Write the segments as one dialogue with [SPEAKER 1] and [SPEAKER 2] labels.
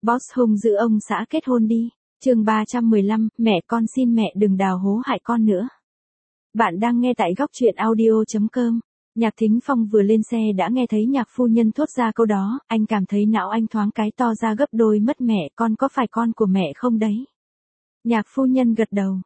[SPEAKER 1] Boss hung dữ ông xã kết hôn đi. Chương 315, mẹ con xin mẹ đừng đào hố hại con nữa. Bạn đang nghe tại góc truyện audio.com. Nhạc Thính Phong vừa lên xe đã nghe thấy nhạc phu nhân thốt ra câu đó, anh cảm thấy não anh thoáng cái to ra gấp đôi, mất mẹ, con có phải con của mẹ không đấy? Nhạc phu nhân gật đầu.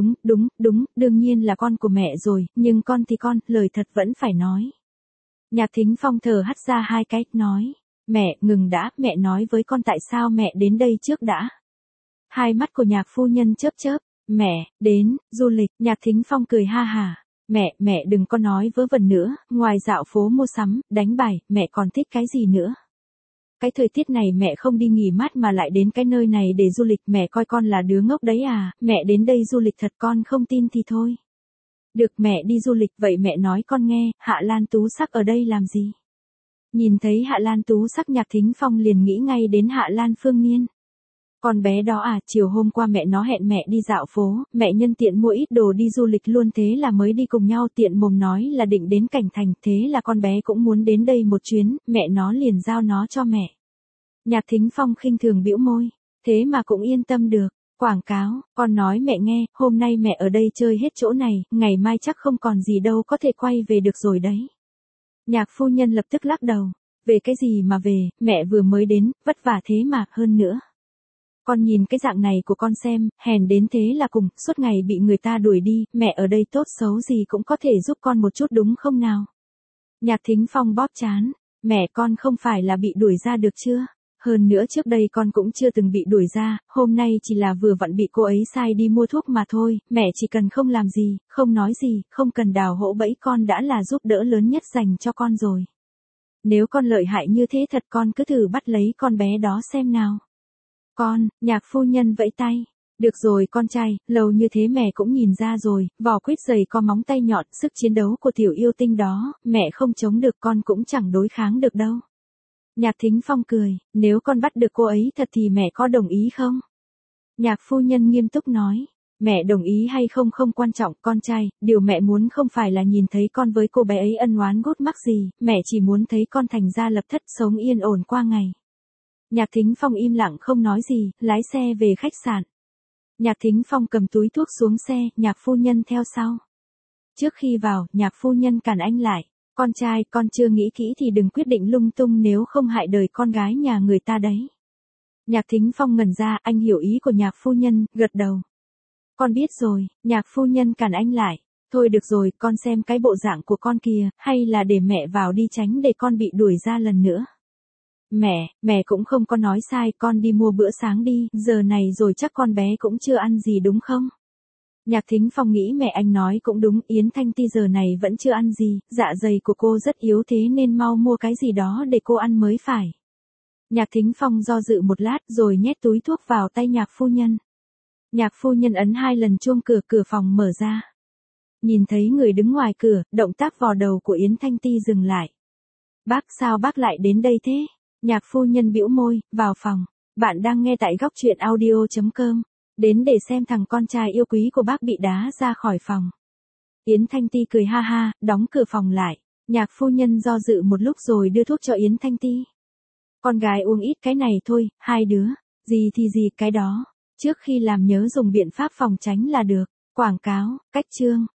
[SPEAKER 1] Đúng, đương nhiên là con của mẹ rồi, nhưng con thì con, lời thật vẫn phải nói. Nhạc Thính Phong thở hắt ra hai cái, nói. Mẹ, ngừng đã, mẹ nói với con tại sao mẹ đến đây trước đã. Hai mắt của nhạc phu nhân chớp chớp. Mẹ, đến, du lịch. Nhạc Thính Phong cười ha hả. Mẹ đừng có nói vớ vẩn nữa, ngoài dạo phố mua sắm, đánh bài, mẹ còn thích cái gì nữa? Cái thời tiết này mẹ không đi nghỉ mát mà lại đến cái nơi này để du lịch, mẹ coi con là đứa ngốc đấy à, mẹ đến đây du lịch thật, con không tin thì thôi. Được, mẹ đi du lịch, vậy mẹ nói con nghe, Hạ Lan Tú Sắc ở đây làm gì? Nhìn thấy Hạ Lan Tú Sắc, Nhạc Thính Phong liền nghĩ ngay đến Hạ Lan Phương Niên. Con bé đó à, chiều hôm qua mẹ nó hẹn mẹ đi dạo phố, mẹ nhân tiện mua ít đồ đi du lịch luôn, thế là mới đi cùng nhau, tiện mồm nói là định đến Cảnh Thành, thế là con bé cũng muốn đến đây một chuyến, mẹ nó liền giao nó cho mẹ. Nhạc Thính Phong khinh thường bĩu môi, thế mà cũng yên tâm được. Quảng cáo, con nói mẹ nghe, hôm nay mẹ ở đây chơi hết chỗ này, ngày mai chắc không còn gì đâu, có thể quay về được rồi đấy. Nhạc phu nhân lập tức lắc đầu, về cái gì mà về, mẹ vừa mới đến, vất vả thế mà, hơn nữa. Con nhìn cái dạng này của con xem, hèn đến thế là cùng, suốt ngày bị người ta đuổi đi, mẹ ở đây tốt xấu gì cũng có thể giúp con một chút đúng không nào? Nhạc Thính Phong bóp trán, mẹ con không phải là bị đuổi ra được chưa? Hơn nữa trước đây con cũng chưa từng bị đuổi ra, hôm nay chỉ là vừa vặn bị cô ấy sai đi mua thuốc mà thôi, mẹ chỉ cần không làm gì, không nói gì, không cần đào hỗ bẫy con đã là giúp đỡ lớn nhất dành cho con rồi. Nếu con lợi hại như thế thật, con cứ thử bắt lấy con bé đó xem nào. Con, nhạc phu nhân vẫy tay. Được rồi con trai, lâu như thế mẹ cũng nhìn ra rồi, vỏ quýt dày có móng tay nhọn, sức chiến đấu của tiểu yêu tinh đó, mẹ không chống được, con cũng chẳng đối kháng được đâu. Nhạc Thính Phong cười, nếu con bắt được cô ấy thật thì mẹ có đồng ý không? Nhạc phu nhân nghiêm túc nói, mẹ đồng ý hay không không quan trọng, con trai, điều mẹ muốn không phải là nhìn thấy con với cô bé ấy ân oán gút mắc gì, mẹ chỉ muốn thấy con thành gia lập thất, sống yên ổn qua ngày. Nhạc Thính Phong im lặng không nói gì, lái xe về khách sạn. Nhạc Thính Phong cầm túi thuốc xuống xe, nhạc phu nhân theo sau. Trước khi vào, nhạc phu nhân cản anh lại. Con trai, con chưa nghĩ kỹ thì đừng quyết định lung tung, nếu không hại đời con gái nhà người ta đấy. Nhạc Thính Phong ngẩn ra, anh hiểu ý của nhạc phu nhân, gật đầu. Con biết rồi, nhạc phu nhân cản anh lại. Thôi được rồi, con xem cái bộ dạng của con kìa, hay là để mẹ vào đi, tránh để con bị đuổi ra lần nữa. Mẹ cũng không có nói sai, con đi mua bữa sáng đi, giờ này rồi chắc con bé cũng chưa ăn gì đúng không? Nhạc Thính Phong nghĩ mẹ anh nói cũng đúng, Yến Thanh Ti giờ này vẫn chưa ăn gì, dạ dày của cô rất yếu thế nên mau mua cái gì đó để cô ăn mới phải. Nhạc Thính Phong do dự một lát rồi nhét túi thuốc vào tay nhạc phu nhân. Nhạc phu nhân ấn 2 lần chuông cửa, cửa phòng mở ra. Nhìn thấy người đứng ngoài cửa, động tác vò đầu của Yến Thanh Ti dừng lại. Bác, sao bác lại đến đây thế? Nhạc phu nhân bĩu môi, vào phòng. Bạn đang nghe tại góc truyện audio.com. Đến để xem thằng con trai yêu quý của bác bị đá ra khỏi phòng. Yến Thanh Ti cười ha ha, đóng cửa phòng lại. Nhạc phu nhân do dự một lúc rồi đưa thuốc cho Yến Thanh Ti. Con gái uống ít cái này thôi, hai đứa. Gì thì gì cái đó. Trước khi làm nhớ dùng biện pháp phòng tránh là được. Quảng cáo, cách chương.